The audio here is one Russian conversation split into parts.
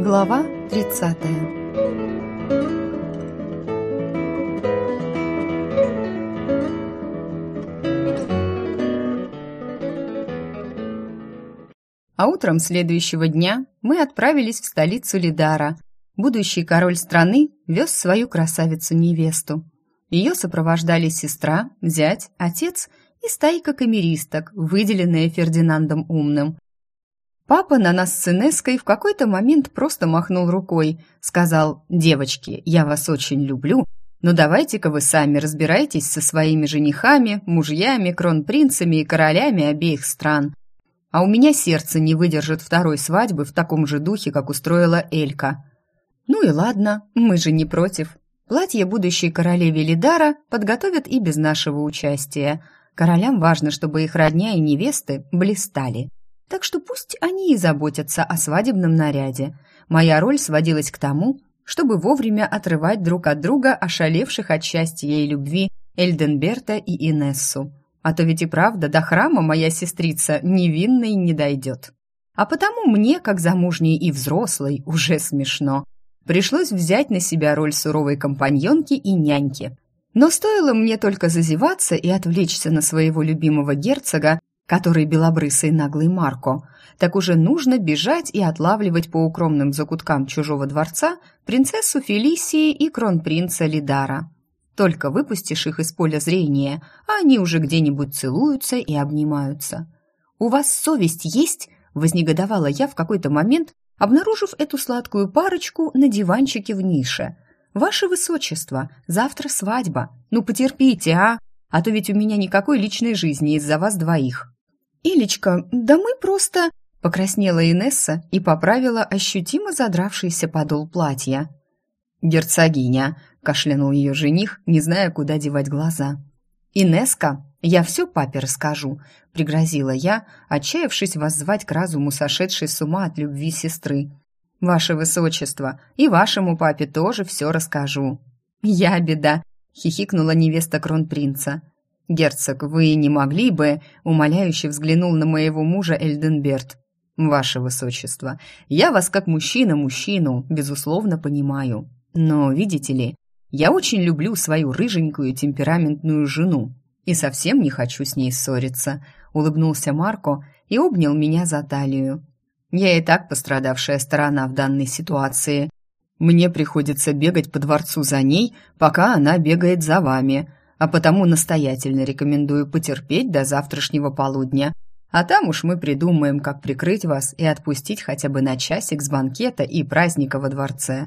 Глава 30. А утром следующего дня мы отправились в столицу Лидара. Будущий король страны вез свою красавицу-невесту. Ее сопровождали сестра, зять, отец и стайка камеристок, выделенная Фердинандом Умным. Папа на нас с Инесской в какой-то момент просто махнул рукой, сказал: «Девочки, я вас очень люблю, но давайте-ка вы сами разбирайтесь со своими женихами, мужьями, кронпринцами и королями обеих стран. А у меня сердце не выдержит второй свадьбы в таком же духе, как устроила Элька». Ну и ладно, мы же не против. Платье будущей королеве Лидара подготовят и без нашего участия. Королям важно, чтобы их родня и невесты блистали. Так что пусть они и заботятся о свадебном наряде. Моя роль сводилась к тому, чтобы вовремя отрывать друг от друга ошалевших от счастья и любви Эльденберта и Инессу. А то ведь и правда до храма моя сестрица невинной не дойдет. А потому мне, как замужней и взрослой, уже смешно. Пришлось взять на себя роль суровой компаньонки и няньки. Но стоило мне только зазеваться и отвлечься на своего любимого герцога, который белобрысый наглый Марко, так уже нужно бежать и отлавливать по укромным закуткам чужого дворца принцессу Фелисии и кронпринца Лидара. Только выпустишь их из поля зрения, а они уже где-нибудь целуются и обнимаются. «У вас совесть есть?» – вознегодовала я в какой-то момент, обнаружив эту сладкую парочку на диванчике в нише. «Ваше высочество, завтра свадьба. Ну потерпите, а то ведь у меня никакой личной жизни из-за вас двоих». «Илечка, да мы просто...» — покраснела Инесса и поправила ощутимо задравшийся подол платья. «Герцогиня», — кашлянул ее жених, не зная, куда девать глаза. «Инесска, я все папе расскажу», — пригрозила я, отчаявшись воззвать к разуму сошедшей с ума от любви сестры. «Ваше высочество, и вашему папе тоже все расскажу». «Я беда», — хихикнула невеста кронпринца. «Герцог, вы не могли бы...» — умоляюще взглянул на моего мужа Эльденберт. «Ваше высочество, я вас как мужчину, безусловно, понимаю. Но, видите ли, я очень люблю свою рыженькую темпераментную жену и совсем не хочу с ней ссориться», — улыбнулся Марко и обнял меня за талию. «Я и так пострадавшая сторона в данной ситуации. Мне приходится бегать по дворцу за ней, пока она бегает за вами, а потому настоятельно рекомендую потерпеть до завтрашнего полудня. А там уж мы придумаем, как прикрыть вас и отпустить хотя бы на часик с банкета и праздника во дворце».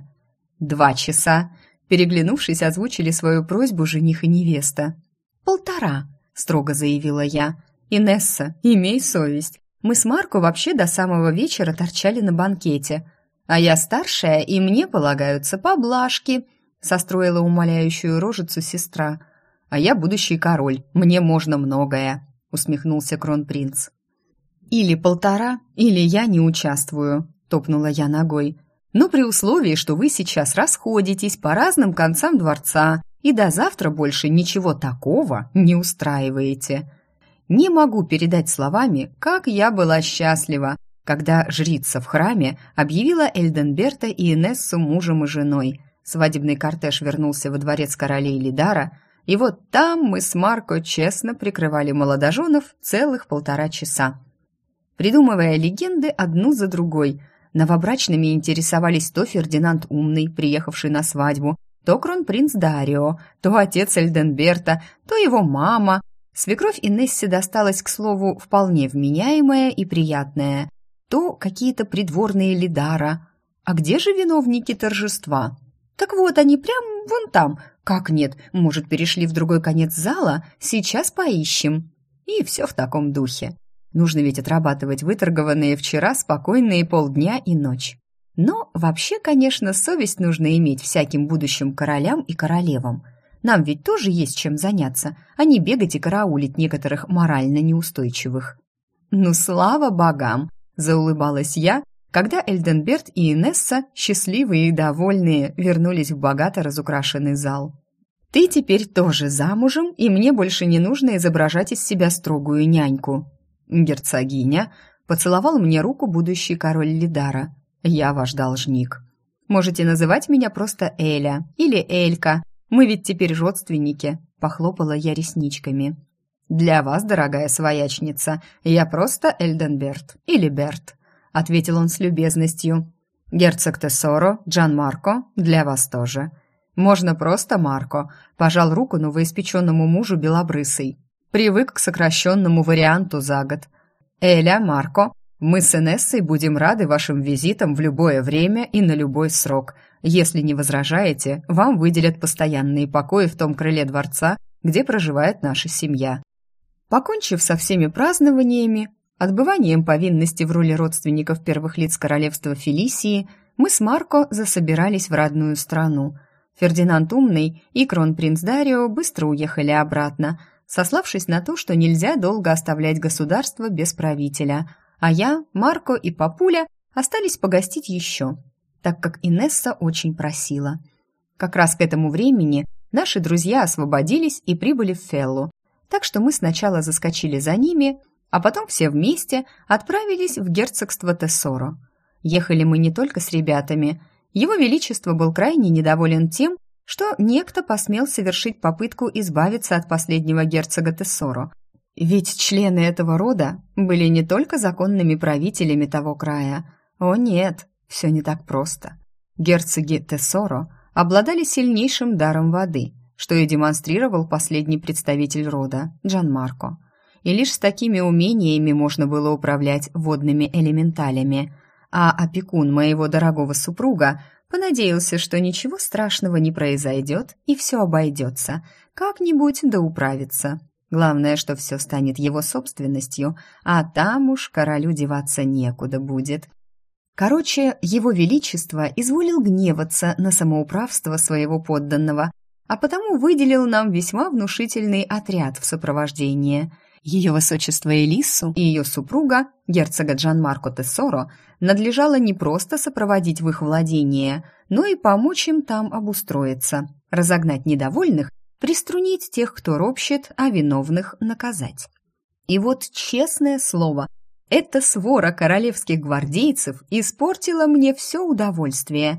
2 часа. Переглянувшись, озвучили свою просьбу жених и невеста. 1,5, строго заявила я. «Инесса, имей совесть. Мы с Марко вообще до самого вечера торчали на банкете. А я старшая, и мне полагаются поблажки», состроила умоляющую рожицу сестра. «А я будущий король, мне можно многое», — усмехнулся кронпринц. «Или 1,5, или я не участвую», — топнула я ногой. «Но при условии, что вы сейчас расходитесь по разным концам дворца и до завтра больше ничего такого не устраиваете». Не могу передать словами, как я была счастлива, когда жрица в храме объявила Эльденберта и Инессу мужем и женой. Свадебный кортеж вернулся во дворец королей Лидара, и вот там мы с Марко честно прикрывали молодоженов целых 1,5 часа, придумывая легенды одну за другой. Новобрачными интересовались то Фердинанд Умный, приехавший на свадьбу, то кронпринц Дарио, то отец Эльденберта, то его мама. Свекровь Инессе досталась, к слову, вполне вменяемая и приятная, то какие-то придворные Лидара. А где же виновники торжества? Так вот, они прям вон там. Как нет, может, перешли в другой конец зала? Сейчас поищем. И все в таком духе. Нужно ведь отрабатывать выторгованные вчера спокойные полдня и ночь. Но вообще, конечно, совесть нужно иметь всяким будущим королям и королевам. Нам ведь тоже есть чем заняться, а не бегать и караулить некоторых морально неустойчивых. «Ну, слава богам!» – заулыбалась я, когда Эльденберт и Инесса, счастливые и довольные, вернулись в богато разукрашенный зал. «Ты теперь тоже замужем, и мне больше не нужно изображать из себя строгую няньку». «Герцогиня», — поцеловал мне руку будущий король Лидара. Я ваш должник. Можете называть меня просто Эля или Элька. Мы ведь теперь родственники», — похлопала я ресничками. «Для вас, дорогая своячница, я просто Эльденберт или Берт», — ответил он с любезностью. «Герцог Тессоро, Джан Марко, для вас тоже. Можно просто Марко», — пожал руку новоиспеченному мужу белобрысый. «Привык к сокращенному варианту за год. Эля, Марко, мы с Инессой будем рады вашим визитам в любое время и на любой срок. Если не возражаете, вам выделят постоянные покои в том крыле дворца, где проживает наша семья». Покончив со всеми празднованиями, отбыванием повинности в роли родственников первых лиц королевства Фелисии, мы с Марко засобирались в родную страну. Фердинанд Умный и кронпринц Дарио быстро уехали обратно, сославшись на то, что нельзя долго оставлять государство без правителя, а я, Марко и Папуля остались погостить еще, так как Инесса очень просила. Как раз к этому времени наши друзья освободились и прибыли в Феллу, так что мы сначала заскочили за ними, а потом все вместе отправились в герцогство Тессоро. Ехали мы не только с ребятами. Его Величество был крайне недоволен тем, что некто посмел совершить попытку избавиться от последнего герцога Тессоро. Ведь члены этого рода были не только законными правителями того края. О нет, все не так просто. Герцоги Тессоро обладали сильнейшим даром воды, что и демонстрировал последний представитель рода, Джан Марко. И лишь с такими умениями можно было управлять водными элементалями. А опекун моего дорогого супруга понадеялся, что ничего страшного не произойдет и все обойдется, как-нибудь да управится. Главное, что все станет его собственностью, а там уж королю деваться некуда будет. Короче, его величество изволил гневаться на самоуправство своего подданного, а потому выделил нам весьма внушительный отряд в сопровождении. Ее высочество Элиссу и ее супруга, герцога Джан Марко Тессоро, надлежало не просто сопроводить в их владение, но и помочь им там обустроиться, разогнать недовольных, приструнить тех, кто ропщет, а виновных наказать. И вот, честное слово, эта свора королевских гвардейцев испортила мне все удовольствие.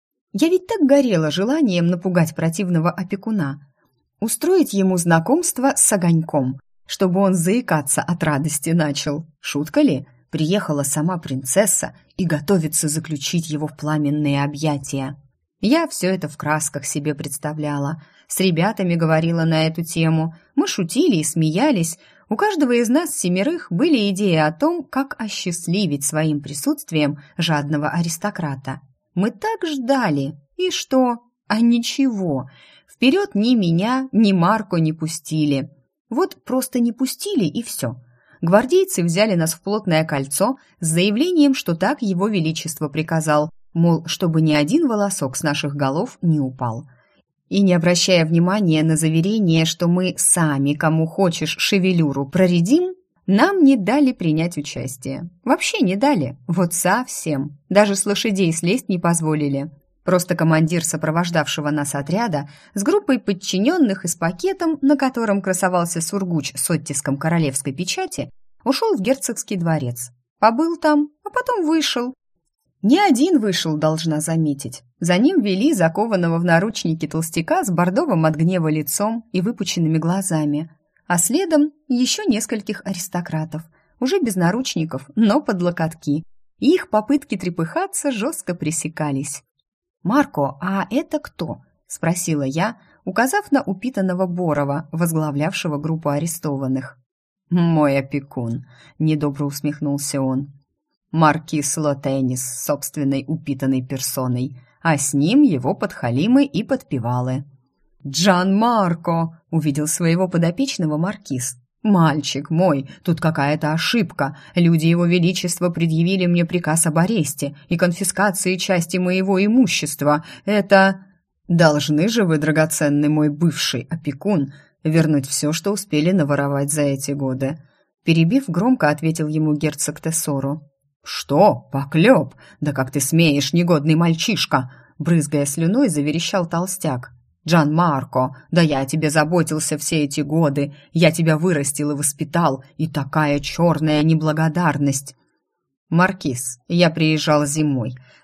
Я ведь так горела желанием напугать противного опекуна, устроить ему знакомство с огоньком, чтобы он заикаться от радости начал. Шутка ли? Приехала сама принцесса и готовится заключить его в пламенные объятия. Я все это в красках себе представляла, с ребятами говорила на эту тему, мы шутили и смеялись. У каждого из нас 7 были идеи о том, как осчастливить своим присутствием жадного аристократа. Мы так ждали. И что? А ничего. Вперед ни меня, ни Марко не пустили. Вот просто не пустили, и все. Гвардейцы взяли нас в плотное кольцо с заявлением, что так его величество приказал, мол, чтобы ни один волосок с наших голов не упал. И не обращая внимания на заверение, что мы сами, кому хочешь, шевелюру проредим, нам не дали принять участие. Вообще не дали, вот совсем. Даже с лошадей слезть не позволили. Просто командир сопровождавшего нас отряда с группой подчиненных и с пакетом, на котором красовался сургуч с оттиском королевской печати, ушел в герцогский дворец. Побыл там, а потом вышел. Не один вышел, должна заметить. За ним вели закованного в наручники толстяка с бордовым от гнева лицом и выпученными глазами, а следом еще нескольких аристократов, уже без наручников, но под локотки. И их попытки трепыхаться жестко пресекались. «Марко, а это кто?» – спросила я, указав на упитанного Борова, возглавлявшего группу арестованных. «Мой опекун», – недобро усмехнулся он. «Маркиз Лотенис с собственной упитанной персоной, а с ним его подхалимы и подпевалы». «Джан Марко!» – увидел своего подопечного маркиз. «Мальчик мой, тут какая-то ошибка. Люди его величества предъявили мне приказ об аресте и конфискации части моего имущества. Это... Должны же вы, драгоценный мой бывший опекун, вернуть все, что успели наворовать за эти годы». Перебив, громко ответил ему герцог Тессоро. «Что? Поклеп? Да как ты смеешь, негодный мальчишка!» Брызгая слюной, заверещал толстяк. «Джан Марко, да я о тебе заботился все эти годы, я тебя вырастил и воспитал, и такая черная неблагодарность!» «Маркиз, я приезжал зимой,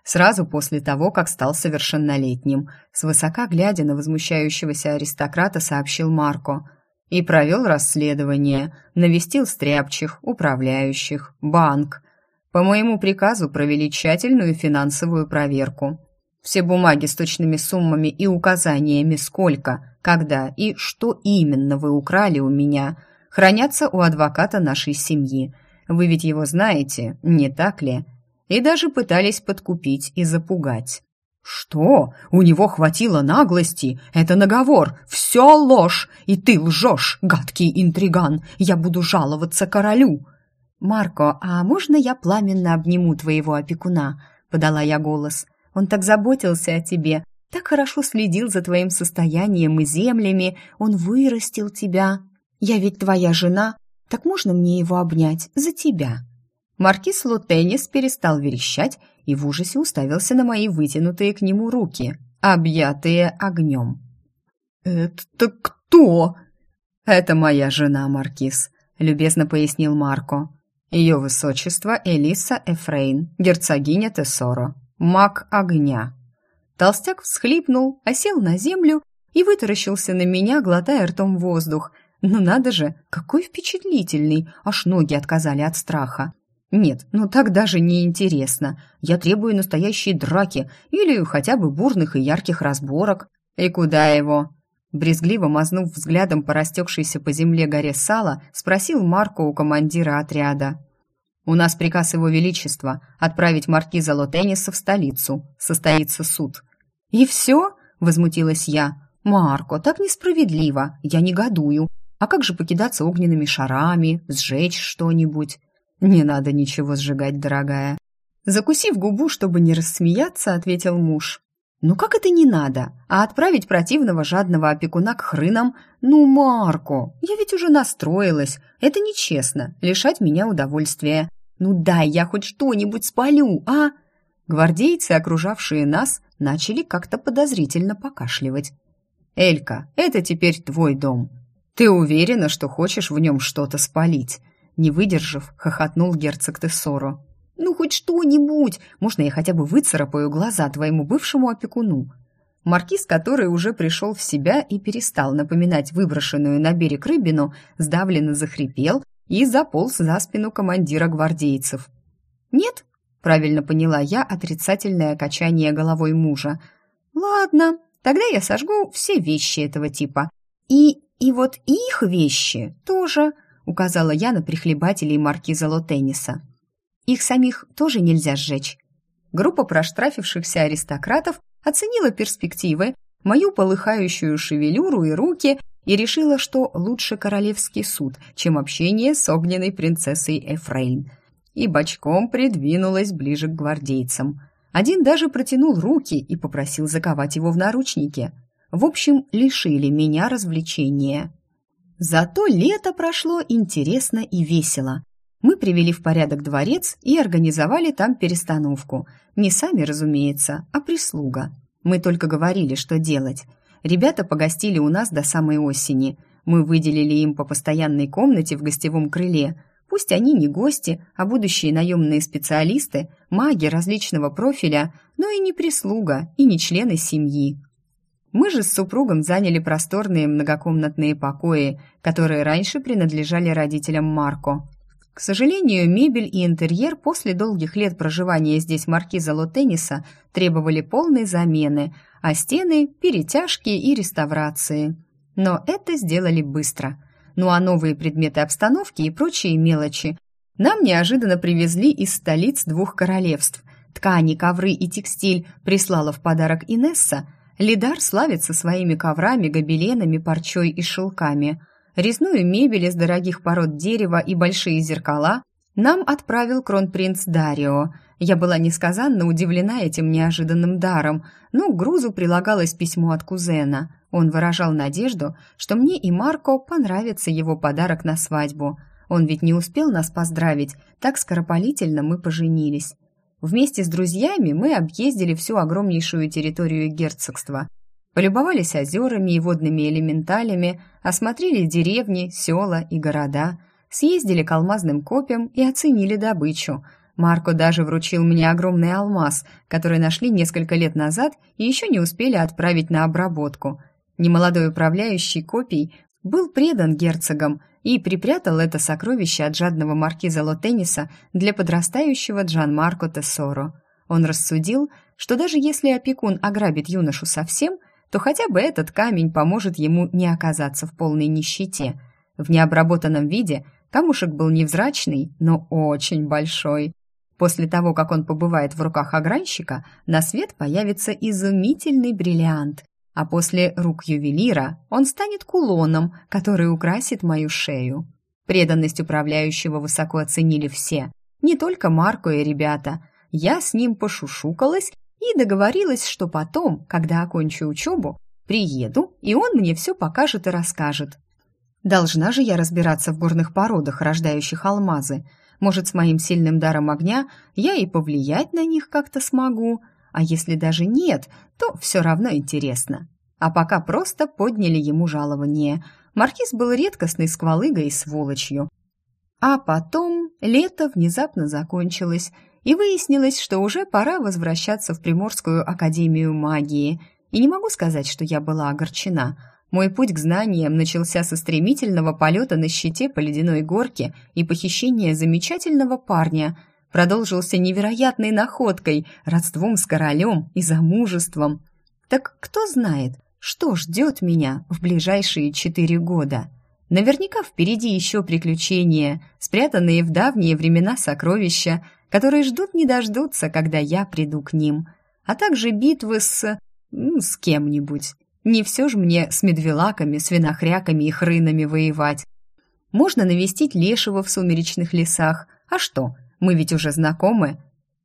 сразу после того, как стал совершеннолетним, свысока глядя на возмущающегося аристократа, сообщил Марко. И провел расследование, навестил стряпчих, управляющих, банк. По моему приказу провели тщательную финансовую проверку. Все бумаги с точными суммами и указаниями, сколько, когда и что именно вы украли у меня, хранятся у адвоката нашей семьи. Вы ведь его знаете, не так ли? И даже пытались подкупить и запугать. «Что? У него хватило наглости? Это наговор! Все ложь! И ты лжешь, гадкий интриган! Я буду жаловаться королю!» «Марко, а можно я пламенно обниму твоего опекуна?» — подала я голос. «Он так заботился о тебе, так хорошо следил за твоим состоянием и землями, он вырастил тебя. Я ведь твоя жена, так можно мне его обнять за тебя?» Маркиз Лотенис перестал верещать и в ужасе уставился на мои вытянутые к нему руки, объятые огнем. «Это кто?» «Это моя жена, Маркиз», — любезно пояснил Марко. «Ее высочество Элиса Эфрейн, герцогиня Тессоро, маг огня». Толстяк всхлипнул, осел на землю и вытаращился на меня, глотая ртом воздух. Ну надо же, какой впечатлительный, аж ноги отказали от страха. Нет, ну так даже не интересно. Я требую настоящей драки или хотя бы бурных и ярких разборок. И куда его? Брезгливо мазнув взглядом по растекшейся по земле горе сала, спросил Марко у командира отряда. «У нас приказ Его Величества отправить маркиза Лотениса в столицу. Состоится суд». «И все?» — возмутилась я. «Марко, так несправедливо. Я негодую. А как же покидаться огненными шарами, сжечь что-нибудь?» «Не надо ничего сжигать, дорогая». Закусив губу, чтобы не рассмеяться, ответил муж. «Ну как это не надо? А отправить противного жадного опекуна к хрынам? Ну, Марко, я ведь уже настроилась. Это нечестно, лишать меня удовольствия. Ну дай я хоть что-нибудь спалю, а?» Гвардейцы, окружавшие нас, начали как-то подозрительно покашливать. «Элька, это теперь твой дом. Ты уверена, что хочешь в нем что-то спалить?» Не выдержав, хохотнул герцог Тессоро. «Ну, хоть что-нибудь! Можно я хотя бы выцарапаю глаза твоему бывшему опекуну?» Маркиз, который уже пришел в себя и перестал напоминать выброшенную на берег рыбину, сдавленно захрипел и заполз за спину командира гвардейцев. «Нет?» — правильно поняла я отрицательное качание головой мужа. «Ладно, тогда я сожгу все вещи этого типа. И вот их вещи тоже», — указала я на прихлебателей маркиза Лотениса. «Их самих тоже нельзя сжечь». Группа проштрафившихся аристократов оценила перспективы, мою полыхающую шевелюру и руки и решила, что лучше королевский суд, чем общение с огненной принцессой Эфрейн. И бочком придвинулась ближе к гвардейцам. Один даже протянул руки и попросил заковать его в наручники. В общем, лишили меня развлечения. Зато лето прошло интересно и весело. Мы привели в порядок дворец и организовали там перестановку. Не сами, разумеется, а прислуга. Мы только говорили, что делать. Ребята погостили у нас до самой осени. Мы выделили им по постоянной комнате в гостевом крыле. Пусть они не гости, а будущие наемные специалисты, маги различного профиля, но и не прислуга, и не члены семьи. Мы же с супругом заняли просторные многокомнатные покои, которые раньше принадлежали родителям Марко. К сожалению, мебель и интерьер после долгих лет проживания здесь маркиза Лотениса требовали полной замены, а стены – перетяжки и реставрации. Но это сделали быстро. Ну а новые предметы обстановки и прочие мелочи нам неожиданно привезли из столиц двух королевств. Ткани, ковры и текстиль прислала в подарок Инесса. Лидар славится своими коврами, гобеленами, парчой и шелками. Резную мебель из дорогих пород дерева и большие зеркала нам отправил кронпринц Дарио. Я была несказанно удивлена этим неожиданным даром, но к грузу прилагалось письмо от кузена. Он выражал надежду, что мне и Марко понравится его подарок на свадьбу. Он ведь не успел нас поздравить, так скоропалительно мы поженились. Вместе с друзьями мы объездили всю огромнейшую территорию герцогства. Полюбовались озерами и водными элементалями, осмотрели деревни, села и города, съездили к алмазным копьям и оценили добычу. Марко даже вручил мне огромный алмаз, который нашли несколько лет назад и еще не успели отправить на обработку. Немолодой управляющий копий был предан герцогам и припрятал это сокровище от жадного маркиза Лотениса для подрастающего Джанмарко Тессоро. Он рассудил, что даже если опекун ограбит юношу совсем, то хотя бы этот камень поможет ему не оказаться в полной нищете. В необработанном виде камушек был невзрачный, но очень большой. После того, как он побывает в руках огранщика, на свет появится изумительный бриллиант, а после рук ювелира он станет кулоном, который украсит мою шею. Преданность управляющего высоко оценили все, не только Марко и ребята. Я с ним пошушукалась и договорилась, что потом, когда окончу учебу, приеду, и он мне все покажет и расскажет. Должна же я разбираться в горных породах, рождающих алмазы. Может, с моим сильным даром огня я и повлиять на них как-то смогу, а если даже нет, то все равно интересно. А пока просто подняли ему жалование. Маркиз был редкостной сквалыгой и сволочью. А потом лето внезапно закончилось, и выяснилось, что уже пора возвращаться в Приморскую академию магии. И не могу сказать, что я была огорчена. Мой путь к знаниям начался со стремительного полета на щите по ледяной горке и похищения замечательного парня. Продолжился невероятной находкой, родством с королем и замужеством. Так кто знает, что ждет меня в ближайшие 4 года? Наверняка впереди еще приключения, спрятанные в давние времена сокровища, которые ждут не дождутся, когда я приду к ним, а также битвы с кем-нибудь. Не все же мне с медвелаками, свинохряками и хрынами воевать. Можно навестить лешего в сумеречных лесах. А что, мы ведь уже знакомы.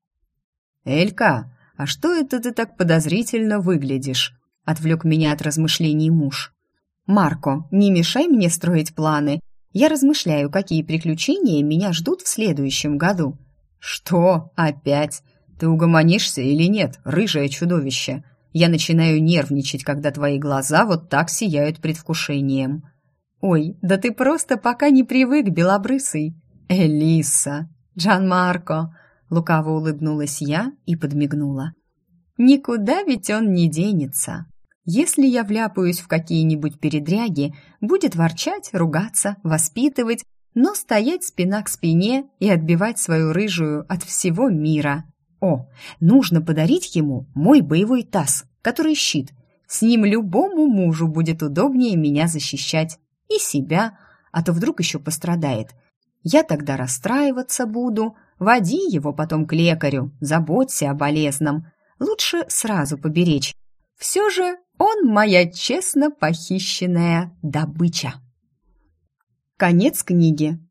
«Элька, а что это ты так подозрительно выглядишь?» — отвлек меня от размышлений муж. «Марко, не мешай мне строить планы. Я размышляю, какие приключения меня ждут в следующем году». «Что? Опять? Ты угомонишься или нет, рыжее чудовище? Я начинаю нервничать, когда твои глаза вот так сияют предвкушением». «Ой, да ты просто пока не привык, белобрысый». «Элиса, Джанмарко», — лукаво улыбнулась я и подмигнула. «Никуда ведь он не денется. Если я вляпаюсь в какие-нибудь передряги, будет ворчать, ругаться, воспитывать, но стоять спина к спине и отбивать свою рыжую от всего мира. О, нужно подарить ему мой боевой таз, который щит. С ним любому мужу будет удобнее меня защищать. И себя, а то вдруг еще пострадает. Я тогда расстраиваться буду. Води его потом к лекарю, заботься о болезном. Лучше сразу поберечь. Все же он моя честно похищенная добыча». Конец книги.